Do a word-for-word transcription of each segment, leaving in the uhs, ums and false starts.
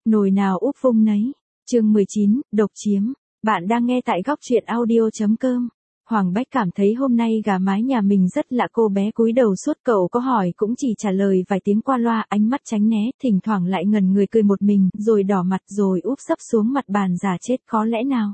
Nồi nào úp vung nấy. Chương mười chín, độc chiếm. Bạn đang nghe tại góc truyện audio.com. Hoàng Bách cảm thấy hôm nay gà mái nhà mình rất lạ, cô bé cúi đầu suốt, cậu có hỏi cũng chỉ trả lời vài tiếng qua loa, ánh mắt tránh né, thỉnh thoảng lại ngẩn người cười một mình, rồi đỏ mặt rồi úp sấp xuống mặt bàn giả chết. Có lẽ nào?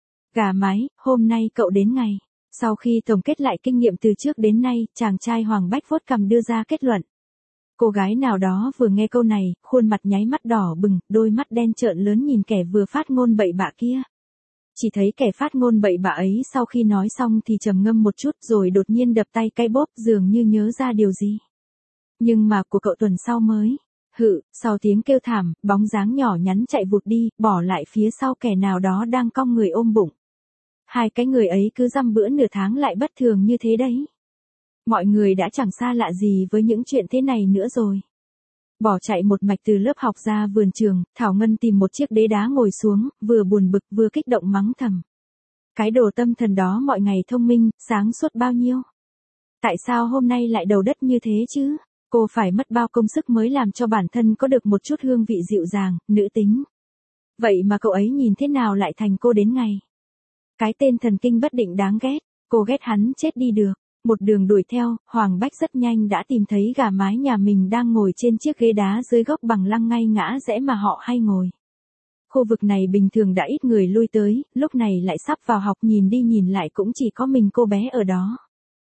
Gà mái, hôm nay cậu đến ngày. Sau khi tổng kết lại kinh nghiệm từ trước đến nay, chàng trai Hoàng Bách vuốt cằm đưa ra kết luận. Cô gái nào đó vừa nghe câu này, khuôn mặt nháy mắt đỏ bừng, đôi mắt đen trợn lớn nhìn kẻ vừa phát ngôn bậy bạ kia. Chỉ thấy kẻ phát ngôn bậy bạ ấy sau khi nói xong thì trầm ngâm một chút rồi đột nhiên đập tay cái bóp, dường như nhớ ra điều gì. Nhưng mà của cậu tuần sau mới. Hự, sau tiếng kêu thảm, bóng dáng nhỏ nhắn chạy vụt đi, bỏ lại phía sau kẻ nào đó đang cong người ôm bụng. Hai cái người ấy cứ dăm bữa nửa tháng lại bất thường như thế đấy. Mọi người đã chẳng xa lạ gì với những chuyện thế này nữa rồi. Bỏ chạy một mạch từ lớp học ra vườn trường, Thảo Ngân tìm một chiếc đế đá ngồi xuống, vừa buồn bực vừa kích động mắng thầm. Cái đồ tâm thần đó mọi ngày thông minh, sáng suốt bao nhiêu. Tại sao hôm nay lại đầu đất như thế chứ? Cô phải mất bao công sức mới làm cho bản thân có được một chút hương vị dịu dàng, nữ tính. Vậy mà cậu ấy nhìn thế nào lại thành cô đến ngày. Cái tên thần kinh bất định đáng ghét, cô ghét hắn chết đi được. Một đường đuổi theo, Hoàng Bách rất nhanh đã tìm thấy gà mái nhà mình đang ngồi trên chiếc ghế đá dưới gốc bằng lăng ngay ngã rẽ mà họ hay ngồi. Khu vực này bình thường đã ít người lui tới, lúc này lại sắp vào học, nhìn đi nhìn lại cũng chỉ có mình cô bé ở đó.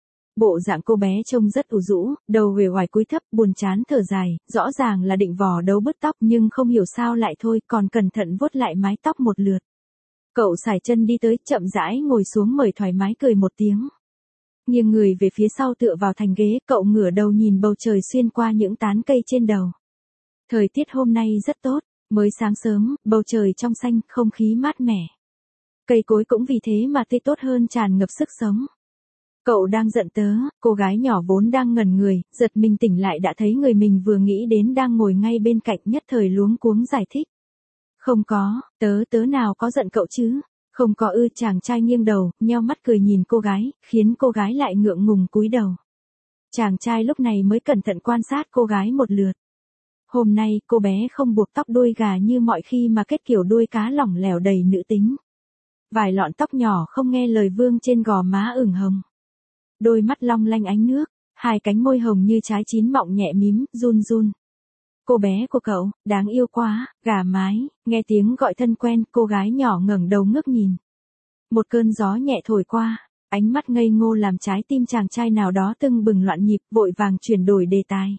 Bộ dạng cô bé trông rất ủ rũ, đầu uể oải cúi thấp, buồn chán thở dài, rõ ràng là định vò đấu bứt tóc nhưng không hiểu sao lại thôi, còn cẩn thận vuốt lại mái tóc một lượt. Cậu sải chân đi tới, chậm rãi ngồi xuống mời thoải mái cười một tiếng. Nghiêng người về phía sau tựa vào thành ghế, cậu ngửa đầu nhìn bầu trời xuyên qua những tán cây trên đầu. Thời tiết hôm nay rất tốt, mới sáng sớm, bầu trời trong xanh, không khí mát mẻ. Cây cối cũng vì thế mà tươi tốt hơn, tràn ngập sức sống. Cậu đang giận tớ, cô gái nhỏ vốn đang ngẩn người, giật mình tỉnh lại đã thấy người mình vừa nghĩ đến đang ngồi ngay bên cạnh, nhất thời luống cuống giải thích. Không có, tớ tớ nào có giận cậu chứ. Không có ư, chàng trai nghiêng đầu, nheo mắt cười nhìn cô gái, khiến cô gái lại ngượng ngùng cúi đầu. Chàng trai lúc này mới cẩn thận quan sát cô gái một lượt. Hôm nay cô bé không buộc tóc đuôi gà như mọi khi mà kết kiểu đuôi cá lỏng lẻo đầy nữ tính. Vài lọn tóc nhỏ không nghe lời vương trên gò má ửng hồng. Đôi mắt long lanh ánh nước, hai cánh môi hồng như trái chín mọng nhẹ mím, run run. Cô bé của cậu, đáng yêu quá, gà mái, nghe tiếng gọi thân quen, cô gái nhỏ ngẩng đầu ngước nhìn. Một cơn gió nhẹ thổi qua, ánh mắt ngây ngô làm trái tim chàng trai nào đó tưng bừng loạn nhịp, vội vàng chuyển đổi đề tài.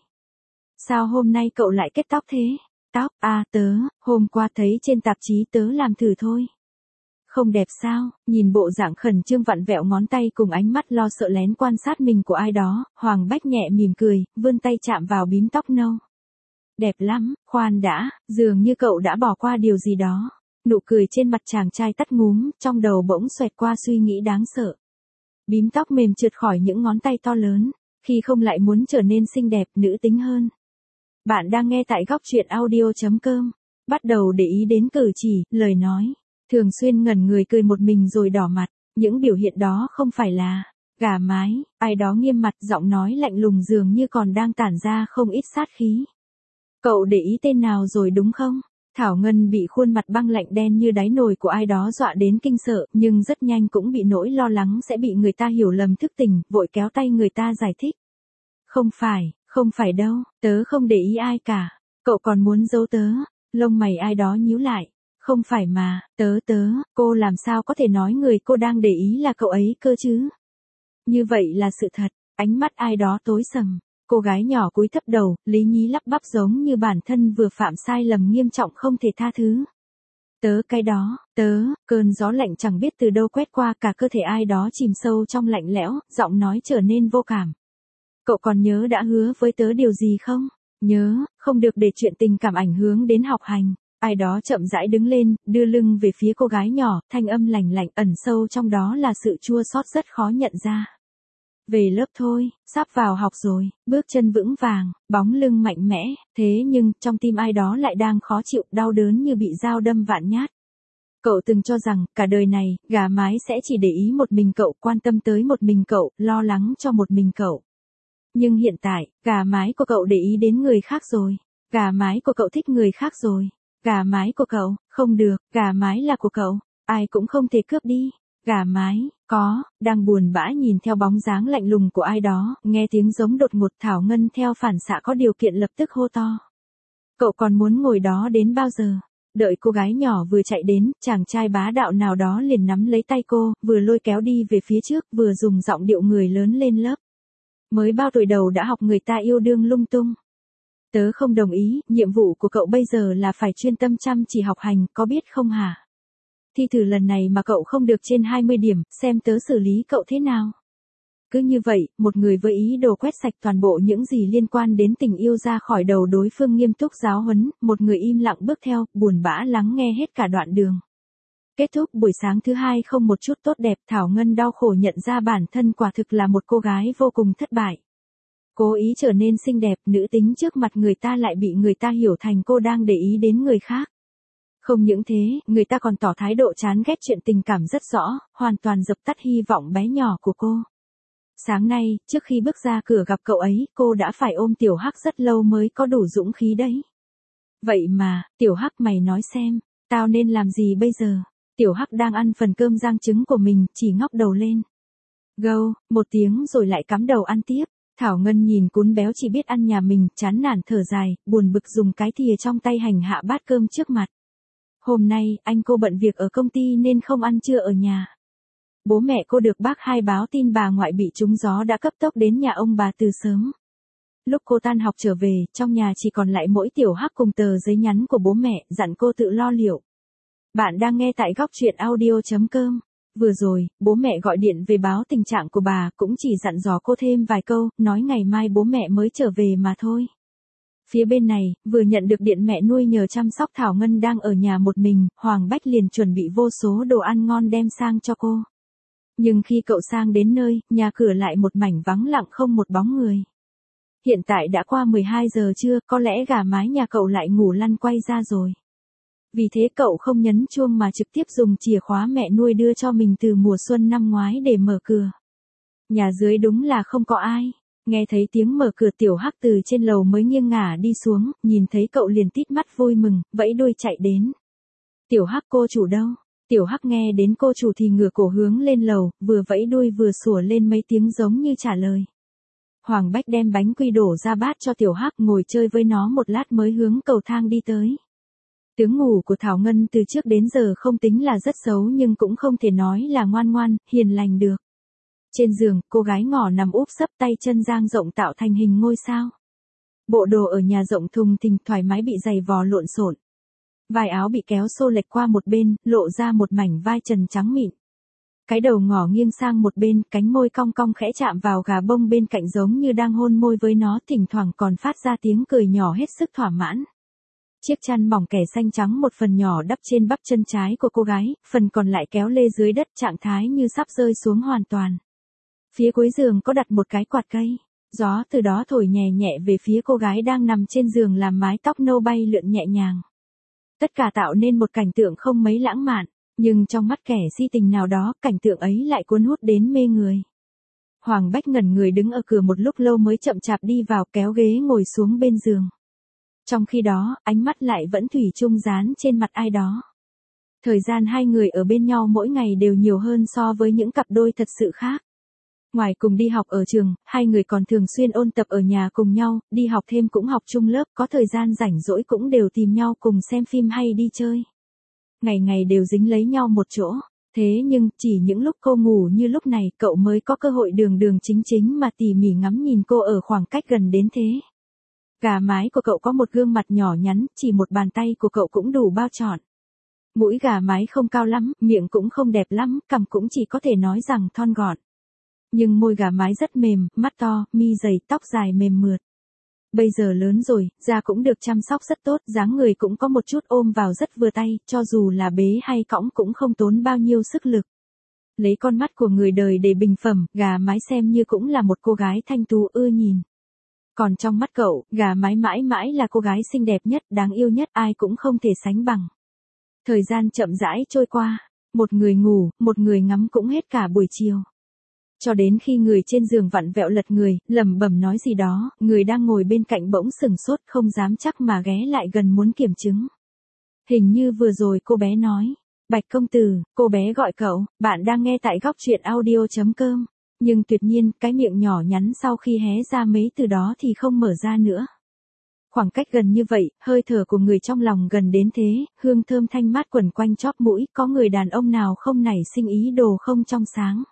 Sao hôm nay cậu lại kết tóc thế? Tóc, à tớ, hôm qua thấy trên tạp chí tớ làm thử thôi. Không đẹp sao? Nhìn bộ dạng khẩn trương vặn vẹo ngón tay cùng ánh mắt lo sợ lén quan sát mình của ai đó, Hoàng Bách nhẹ mỉm cười, vươn tay chạm vào bím tóc nâu. Đẹp lắm, khoan đã, dường như cậu đã bỏ qua điều gì đó. Nụ cười trên mặt chàng trai tắt ngúm, trong đầu bỗng xoẹt qua suy nghĩ đáng sợ. Bím tóc mềm trượt khỏi những ngón tay to lớn, khi không lại muốn trở nên xinh đẹp, nữ tính hơn. Bạn đang nghe tại góc truyện audio.com. Bắt đầu để ý đến cử chỉ, lời nói. Thường xuyên ngẩn người cười một mình rồi đỏ mặt. Những biểu hiện đó không phải là gà mái, ai đó nghiêm mặt, giọng nói lạnh lùng dường như còn đang tản ra không ít sát khí. Cậu để ý tên nào rồi đúng không? Thảo Ngân bị khuôn mặt băng lạnh đen như đáy nồi của ai đó dọa đến kinh sợ, nhưng rất nhanh cũng bị nỗi lo lắng sẽ bị người ta hiểu lầm thức tỉnh, vội kéo tay người ta giải thích. Không phải, không phải đâu, tớ không để ý ai cả. Cậu còn muốn giấu tớ? Lông mày ai đó nhíu lại. Không phải mà, tớ tớ, cô làm sao có thể nói người cô đang để ý là cậu ấy cơ chứ? Như vậy là sự thật, ánh mắt ai đó tối sầm. Cô gái nhỏ cúi thấp đầu, lý nhí lắp bắp giống như bản thân vừa phạm sai lầm nghiêm trọng không thể tha thứ. Tớ cái đó, tớ, cơn gió lạnh chẳng biết từ đâu quét qua cả cơ thể ai đó chìm sâu trong lạnh lẽo, giọng nói trở nên vô cảm. Cậu còn nhớ đã hứa với tớ điều gì không? Nhớ, không được để chuyện tình cảm ảnh hưởng đến học hành. Ai đó chậm rãi đứng lên, đưa lưng về phía cô gái nhỏ, thanh âm lành lạnh ẩn sâu trong đó là sự chua xót rất khó nhận ra. Về lớp thôi, sắp vào học rồi, bước chân vững vàng, bóng lưng mạnh mẽ, thế nhưng trong tim ai đó lại đang khó chịu, đau đớn như bị dao đâm vạn nhát. Cậu từng cho rằng, cả đời này, gà mái sẽ chỉ để ý một mình cậu, quan tâm tới một mình cậu, lo lắng cho một mình cậu. Nhưng hiện tại, gà mái của cậu để ý đến người khác rồi. Gà mái của cậu thích người khác rồi. Gà mái của cậu, không được, gà mái là của cậu, ai cũng không thể cướp đi. Gà mái, có, đang buồn bã nhìn theo bóng dáng lạnh lùng của ai đó, nghe tiếng giống đột ngột Thảo Ngân theo phản xạ có điều kiện lập tức hô to. Cậu còn muốn ngồi đó đến bao giờ? Đợi cô gái nhỏ vừa chạy đến, chàng trai bá đạo nào đó liền nắm lấy tay cô, vừa lôi kéo đi về phía trước, vừa dùng giọng điệu người lớn lên lớp. Mới bao tuổi đầu đã học người ta yêu đương lung tung. Tớ không đồng ý, nhiệm vụ của cậu bây giờ là phải chuyên tâm chăm chỉ học hành, có biết không hả? Thi thử lần này mà cậu không được trên hai mươi điểm, xem tớ xử lý cậu thế nào. Cứ như vậy, một người với ý đồ quét sạch toàn bộ những gì liên quan đến tình yêu ra khỏi đầu đối phương nghiêm túc giáo huấn, một người im lặng bước theo, buồn bã lắng nghe hết cả đoạn đường. Kết thúc buổi sáng thứ hai không một chút tốt đẹp, Thảo Ngân đau khổ nhận ra bản thân quả thực là một cô gái vô cùng thất bại. Cố ý trở nên xinh đẹp, nữ tính trước mặt người ta lại bị người ta hiểu thành cô đang để ý đến người khác. Không những thế, người ta còn tỏ thái độ chán ghét chuyện tình cảm rất rõ, hoàn toàn dập tắt hy vọng bé nhỏ của cô. Sáng nay, trước khi bước ra cửa gặp cậu ấy, cô đã phải ôm Tiểu Hắc rất lâu mới có đủ dũng khí đấy. Vậy mà, Tiểu Hắc mày nói xem, tao nên làm gì bây giờ? Tiểu Hắc đang ăn phần cơm rang trứng của mình, chỉ ngóc đầu lên. Gâu, một tiếng rồi lại cắm đầu ăn tiếp. Thảo Ngân nhìn cún béo chỉ biết ăn nhà mình, chán nản thở dài, buồn bực dùng cái thìa trong tay hành hạ bát cơm trước mặt. Hôm nay, anh cô bận việc ở công ty nên không ăn trưa ở nhà. Bố mẹ cô được bác hai báo tin bà ngoại bị trúng gió đã cấp tốc đến nhà ông bà từ sớm. Lúc cô tan học trở về, trong nhà chỉ còn lại mỗi Tiểu Hắc cùng tờ giấy nhắn của bố mẹ, dặn cô tự lo liệu. Bạn đang nghe tại góc truyện audio chấm com. Vừa rồi, bố mẹ gọi điện về báo tình trạng của bà, cũng chỉ dặn dò cô thêm vài câu, nói ngày mai bố mẹ mới trở về mà thôi. Phía bên này, vừa nhận được điện mẹ nuôi nhờ chăm sóc Thảo Ngân đang ở nhà một mình, Hoàng Bách liền chuẩn bị vô số đồ ăn ngon đem sang cho cô. Nhưng khi cậu sang đến nơi, nhà cửa lại một mảnh vắng lặng không một bóng người. Hiện tại đã qua mười hai giờ trưa, có lẽ gà mái nhà cậu lại ngủ lăn quay ra rồi. Vì thế cậu không nhấn chuông mà trực tiếp dùng chìa khóa mẹ nuôi đưa cho mình từ mùa xuân năm ngoái để mở cửa. Nhà dưới đúng là không có ai. Nghe thấy tiếng mở cửa Tiểu Hắc từ trên lầu mới nghiêng ngả đi xuống, nhìn thấy cậu liền tít mắt vui mừng, vẫy đuôi chạy đến. Tiểu Hắc cô chủ đâu? Tiểu Hắc nghe đến cô chủ thì ngửa cổ hướng lên lầu, vừa vẫy đuôi vừa sủa lên mấy tiếng giống như trả lời. Hoàng Bách đem bánh quy đổ ra bát cho Tiểu Hắc ngồi chơi với nó một lát mới hướng cầu thang đi tới. Tiếng ngủ của Thảo Ngân từ trước đến giờ không tính là rất xấu nhưng cũng không thể nói là ngoan ngoan, hiền lành được. Trên giường, cô gái ngỏ nằm úp sấp tay chân dang rộng tạo thành hình ngôi sao. Bộ đồ ở nhà rộng thùng thình thoải mái bị giày vò lộn xộn. Vài áo bị kéo xô lệch qua một bên, lộ ra một mảnh vai trần trắng mịn. Cái đầu ngỏ nghiêng sang một bên, cánh môi cong cong khẽ chạm vào gà bông bên cạnh giống như đang hôn môi với nó, thỉnh thoảng còn phát ra tiếng cười nhỏ hết sức thỏa mãn. Chiếc chăn mỏng kẻ xanh trắng một phần nhỏ đắp trên bắp chân trái của cô gái, phần còn lại kéo lê dưới đất trạng thái như sắp rơi xuống hoàn toàn. Phía cuối giường có đặt một cái quạt cây, gió từ đó thổi nhẹ nhẹ về phía cô gái đang nằm trên giường làm mái tóc nâu bay lượn nhẹ nhàng. Tất cả tạo nên một cảnh tượng không mấy lãng mạn, nhưng trong mắt kẻ si tình nào đó, cảnh tượng ấy lại cuốn hút đến mê người. Hoàng Bách ngẩn người đứng ở cửa một lúc lâu mới chậm chạp đi vào kéo ghế ngồi xuống bên giường. Trong khi đó, ánh mắt lại vẫn thủy chung dán trên mặt ai đó. Thời gian hai người ở bên nhau mỗi ngày đều nhiều hơn so với những cặp đôi thật sự khác. Ngoài cùng đi học ở trường, hai người còn thường xuyên ôn tập ở nhà cùng nhau, đi học thêm cũng học chung lớp, có thời gian rảnh rỗi cũng đều tìm nhau cùng xem phim hay đi chơi. Ngày ngày đều dính lấy nhau một chỗ. Thế nhưng, chỉ những lúc cô ngủ như lúc này, cậu mới có cơ hội đường đường chính chính mà tỉ mỉ ngắm nhìn cô ở khoảng cách gần đến thế. Gà mái của cậu có một gương mặt nhỏ nhắn, chỉ một bàn tay của cậu cũng đủ bao trọn. Mũi gà mái không cao lắm, miệng cũng không đẹp lắm, cằm cũng chỉ có thể nói rằng thon gọn. Nhưng môi gà mái rất mềm, mắt to, mi dày, tóc dài mềm mượt. Bây giờ lớn rồi, da cũng được chăm sóc rất tốt, dáng người cũng có một chút ôm vào rất vừa tay, cho dù là bế hay cõng cũng không tốn bao nhiêu sức lực. Lấy con mắt của người đời để bình phẩm, gà mái xem như cũng là một cô gái thanh tú ưa nhìn. Còn trong mắt cậu, gà mái mãi mãi là cô gái xinh đẹp nhất, đáng yêu nhất, ai cũng không thể sánh bằng. Thời gian chậm rãi trôi qua, một người ngủ, một người ngắm cũng hết cả buổi chiều. Cho đến khi người trên giường vặn vẹo lật người, lẩm bẩm nói gì đó, người đang ngồi bên cạnh bỗng sừng sốt không dám chắc mà ghé lại gần muốn kiểm chứng. Hình như vừa rồi cô bé nói. Bạch công tử, cô bé gọi cậu, bạn đang nghe tại góc truyện audio.com. Nhưng tuyệt nhiên, cái miệng nhỏ nhắn sau khi hé ra mấy từ đó thì không mở ra nữa. Khoảng cách gần như vậy, hơi thở của người trong lòng gần đến thế, hương thơm thanh mát quẩn quanh chóp mũi, có người đàn ông nào không nảy sinh ý đồ không trong sáng.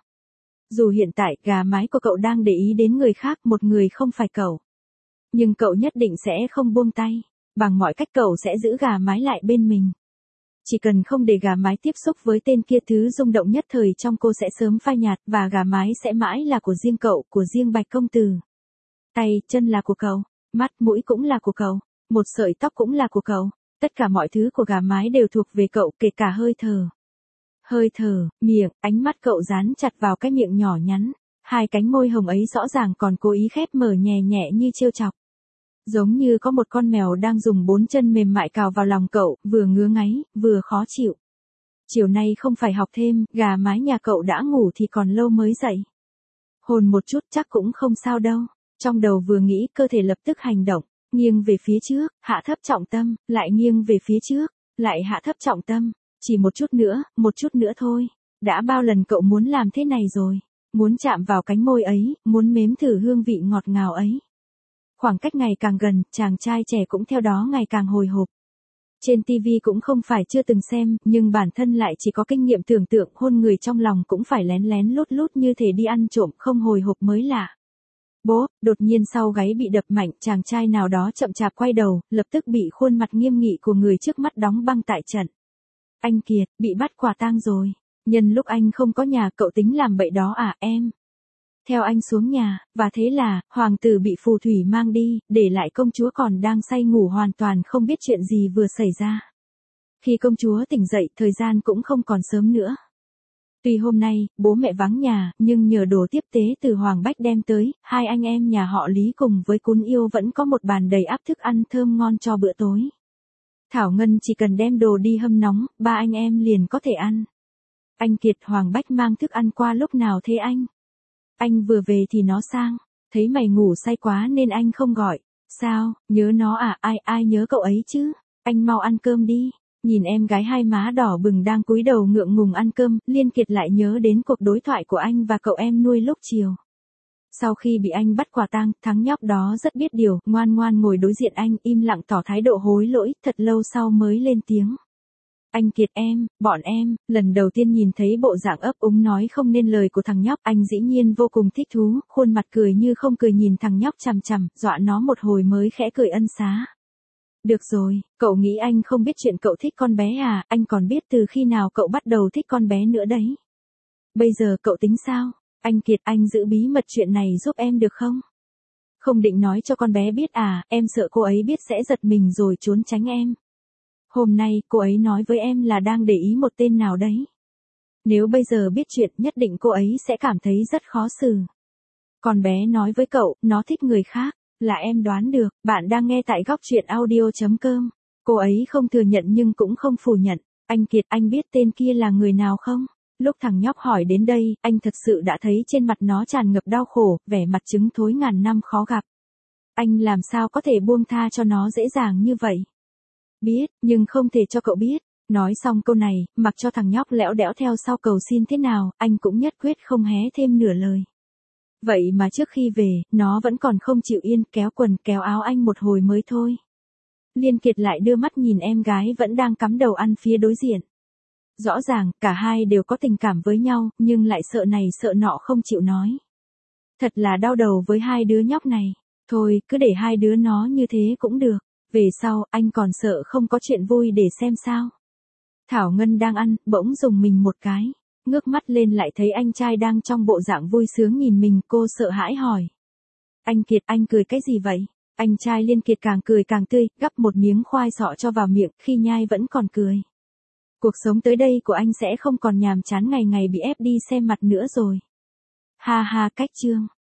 Dù hiện tại gà mái của cậu đang để ý đến người khác, một người không phải cậu. Nhưng cậu nhất định sẽ không buông tay, bằng mọi cách cậu sẽ giữ gà mái lại bên mình. Chỉ cần không để gà mái tiếp xúc với tên kia, thứ rung động nhất thời trong cô sẽ sớm phai nhạt và gà mái sẽ mãi là của riêng cậu, của riêng Bạch công tử. Tay, chân là của cậu, mắt, mũi cũng là của cậu, một sợi tóc cũng là của cậu, tất cả mọi thứ của gà mái đều thuộc về cậu, kể cả hơi thở. Hơi thở, miệng, ánh mắt cậu dán chặt vào cái miệng nhỏ nhắn, hai cánh môi hồng ấy rõ ràng còn cố ý khép mở nhẹ nhẹ như trêu chọc. Giống như có một con mèo đang dùng bốn chân mềm mại cào vào lòng cậu, vừa ngứa ngáy, vừa khó chịu. Chiều nay không phải học thêm, gà mái nhà cậu đã ngủ thì còn lâu mới dậy. Hôn một chút chắc cũng không sao đâu. Trong đầu vừa nghĩ, cơ thể lập tức hành động, nghiêng về phía trước, hạ thấp trọng tâm, lại nghiêng về phía trước, lại hạ thấp trọng tâm. Chỉ một chút nữa, một chút nữa thôi. Đã bao lần cậu muốn làm thế này rồi. Muốn chạm vào cánh môi ấy, muốn nếm thử hương vị ngọt ngào ấy. Khoảng cách ngày càng gần, chàng trai trẻ cũng theo đó ngày càng hồi hộp. Trên ti vi cũng không phải chưa từng xem, nhưng bản thân lại chỉ có kinh nghiệm tưởng tượng, hôn người trong lòng cũng phải lén lén lút lút như thể đi ăn trộm, không hồi hộp mới lạ. Bố, đột nhiên sau gáy bị đập mạnh, chàng trai nào đó chậm chạp quay đầu, lập tức bị khuôn mặt nghiêm nghị của người trước mắt đóng băng tại trận. Anh Kiệt, bị bắt quả tang rồi. Nhân lúc anh không có nhà, cậu tính làm bậy đó à em? Theo anh xuống nhà, và thế là, hoàng tử bị phù thủy mang đi, để lại công chúa còn đang say ngủ hoàn toàn không biết chuyện gì vừa xảy ra. Khi công chúa tỉnh dậy, thời gian cũng không còn sớm nữa. Tuy hôm nay, bố mẹ vắng nhà, nhưng nhờ đồ tiếp tế từ Hoàng Bách đem tới, hai anh em nhà họ Lý cùng với Cún Yêu vẫn có một bàn đầy ắp thức ăn thơm ngon cho bữa tối. Thảo Ngân chỉ cần đem đồ đi hâm nóng, ba anh em liền có thể ăn. Anh Kiệt, Hoàng Bách mang thức ăn qua lúc nào thế anh? Anh vừa về thì nó sang, thấy mày ngủ say quá nên anh không gọi. Sao, nhớ nó à? Ai ai nhớ cậu ấy chứ? Anh mau ăn cơm đi. Nhìn em gái hai má đỏ bừng đang cúi đầu ngượng ngùng ăn cơm, Liên Kiệt lại nhớ đến cuộc đối thoại của anh và cậu em nuôi lúc chiều. Sau khi bị anh bắt quả tang, thằng nhóc đó rất biết điều, ngoan ngoan ngồi đối diện anh, im lặng tỏ thái độ hối lỗi, thật lâu sau mới lên tiếng. Anh Kiệt em, bọn em, lần đầu tiên nhìn thấy bộ dạng ấp úng nói không nên lời của thằng nhóc, anh dĩ nhiên vô cùng thích thú, khuôn mặt cười như không cười nhìn thằng nhóc chằm chằm, dọa nó một hồi mới khẽ cười ân xá. Được rồi, cậu nghĩ anh không biết chuyện cậu thích con bé à, anh còn biết từ khi nào cậu bắt đầu thích con bé nữa đấy. Bây giờ cậu tính sao? Anh Kiệt, anh giữ bí mật chuyện này giúp em được không? Không định nói cho con bé biết à, em sợ cô ấy biết sẽ giật mình rồi trốn tránh em. Hôm nay, cô ấy nói với em là đang để ý một tên nào đấy. Nếu bây giờ biết chuyện, nhất định cô ấy sẽ cảm thấy rất khó xử. Con bé nói với cậu, nó thích người khác, là em đoán được, bạn đang nghe tại góc truyện audio.com. Cô ấy không thừa nhận nhưng cũng không phủ nhận. Anh Kiệt, anh biết tên kia là người nào không? Lúc thằng nhóc hỏi đến đây, anh thật sự đã thấy trên mặt nó tràn ngập đau khổ, vẻ mặt trứng thối ngàn năm khó gặp. Anh làm sao có thể buông tha cho nó dễ dàng như vậy? Biết, nhưng không thể cho cậu biết. Nói xong câu này, mặc cho thằng nhóc lẽo đẽo theo sau cầu xin thế nào, anh cũng nhất quyết không hé thêm nửa lời. Vậy mà trước khi về, nó vẫn còn không chịu yên, kéo quần kéo áo anh một hồi mới thôi. Liên Kiệt lại đưa mắt nhìn em gái vẫn đang cắm đầu ăn phía đối diện. Rõ ràng, cả hai đều có tình cảm với nhau, nhưng lại sợ này sợ nọ không chịu nói. Thật là đau đầu với hai đứa nhóc này. Thôi, cứ để hai đứa nó như thế cũng được. Về sau, anh còn sợ không có chuyện vui để xem sao. Thảo Ngân đang ăn, bỗng dùng mình một cái. Ngước mắt lên lại thấy anh trai đang trong bộ dạng vui sướng nhìn mình, cô sợ hãi hỏi. Anh Kiệt, anh cười cái gì vậy? Anh trai Liên Kiệt càng cười càng tươi, gắp một miếng khoai sọ cho vào miệng, khi nhai vẫn còn cười. Cuộc sống tới đây của anh sẽ không còn nhàm chán ngày ngày bị ép đi xem mặt nữa rồi. Ha ha, cách chương.